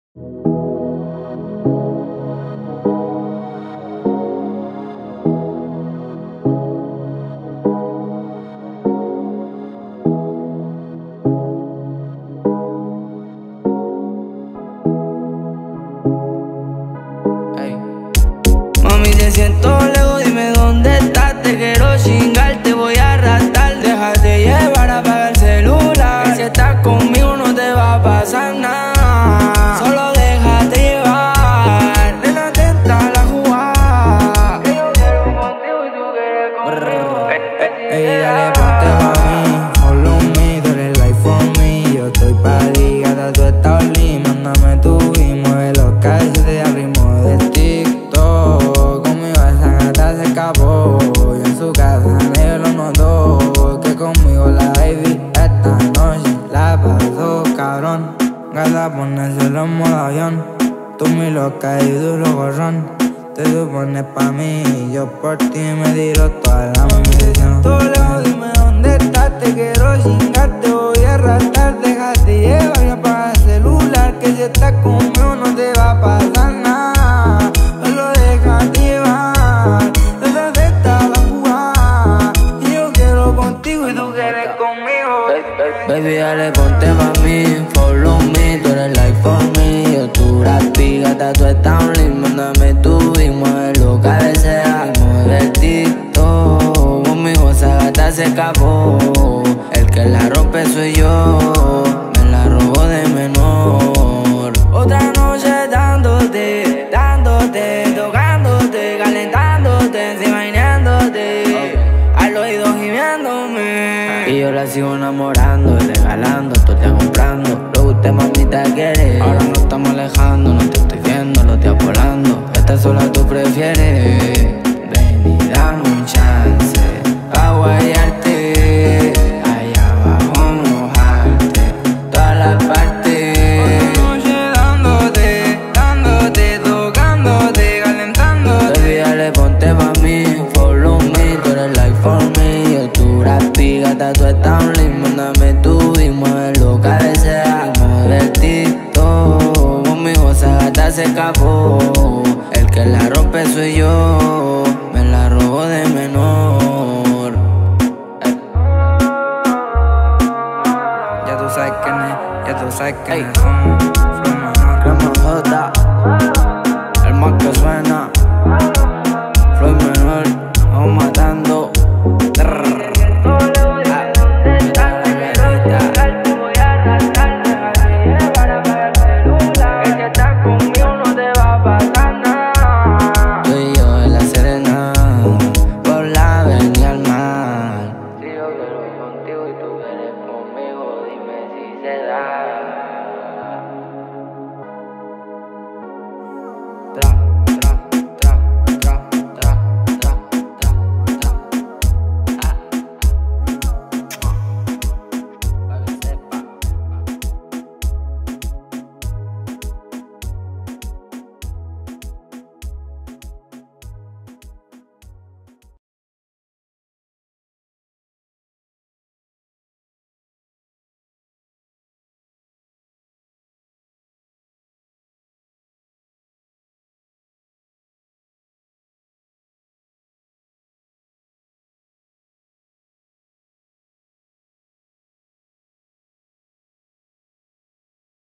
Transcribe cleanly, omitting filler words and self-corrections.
Mami, te siento lejos, dime dónde estás. Te quiero chingar, te voy a arrastrar. Déjate llevar, apaga el celular, que si estás conmigo no te va a pasar nada. Solo déjate llevar, nena, atenta la jugada. Que yo quiero contigo y tú quieres conmigo. Ey, dale, ponte pa' mí, follow me, tú eres life for me. Yo estoy pa' ti, gata, tú estás lit. Mándame tu y mueve los calzones al ritmo de TikTok. Conmigo esa gata se escapó, y en su casa nadie lo notó. Que conmigo la baby esta noche la pasó cabrón. Gata, ponérselo en modo avión. Tú mi loca y duro gorrón. Te supones pa' mí y yo por ti me tiro toda la munición. Tú lejos, dime dónde estás, te quiero chingar, te voy a arrastrar. Déjate llevar y apaga el celular, que si estás conmigo no te va a pasar nada. Solo déjate llevar, detrás está la jugada. Y yo quiero contigo y tú quieres conmigo. Baby, dale, ponte pa' mí, follow me, tú eres life for me. Yo tu rapi, gata, tú estás lit. Mándame tu y mueve lo que desea. Mueve el TikTok, conmigo esa gata se escapó. El que la rompe soy yo, me la robó de menor. Otra noche dándote, tocándote, calentándote, imaginándote, al oído gimiéndome. Y yo la sigo enamorando, regalando, todo te comprando. Lo que usted, mamita, quiere. Ahora nos estamos alejando, no te estoy viendo, lo estoy volando. Esta sola tú prefieres. Ven y dame un chance pa' guayarte, allá abajo mojarte todas las partes. Otra noche dándote, tocándote, calentándote. Baby, dale, ponte pa' mí, follow me, tú eres life for me. Yo tu rapi, gata, tú estás lit. Mándame tu y mueve lo que desea. Mueve el TikTok, conmigo esa gata se escapó. El que la rompe soy yo, me la robó de menor. Ya tú sabes quién es, ya tú sabes quién es. Flow menor, Crema J, el más que suena. Flow menor, vamos matando. Tú y yo en la Serena, por la avenida al mar. Si yo quiero contigo y tú quieres conmigo, dime si se da.